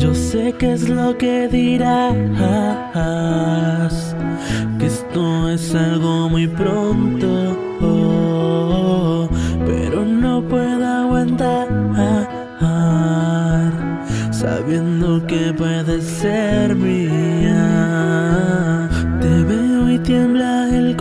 Yo sé que es lo que dirás, que esto es algo muy pronto, pero no puedo aguantar, sabiendo que puedes ser mía. Te veo y tiembla el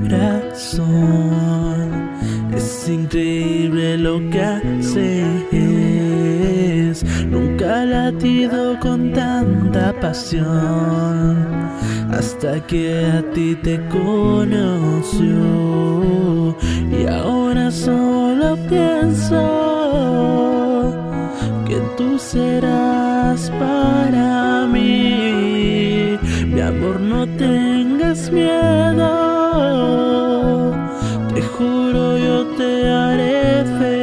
corazón, es increíble lo que haces. Nunca he latido con tanta pasión hasta que a ti te conoció. Y ahora solo pienso que tú serás para mí. Mi amor, no tengas miedo, te juro yo te haré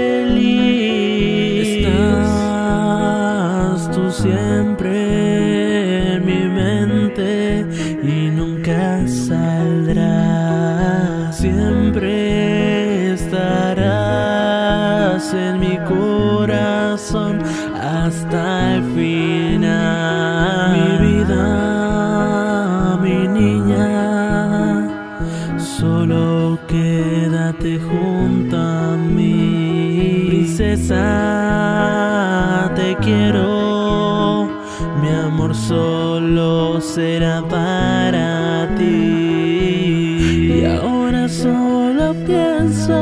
feliz. Estás tú siempre en mi mente y nunca saldrás. Siempre estarás en mi corazón hasta el final. Mi vida, mi niña, solo quédate junto a mí. Princesa, te quiero, mi amor solo será para ti. Y ahora solo pienso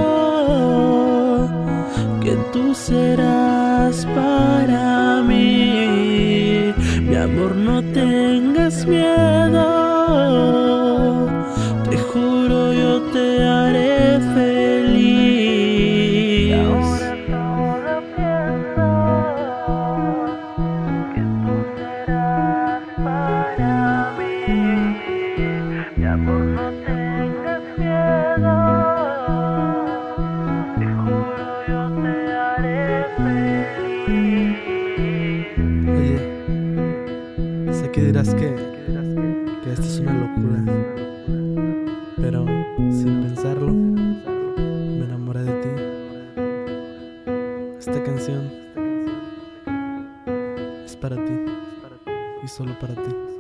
que tú serás para mí. Mi amor, no tengas miedo, te juro yo te haré feliz. Y ahora solo pienso que tú serás para mí. Mi amor, no tengas miedo, te juro yo te haré feliz. Oye, sé que dirás que esto es una locura, pero sin pensarlo me enamoré de ti. Esta canción es para ti y solo para ti.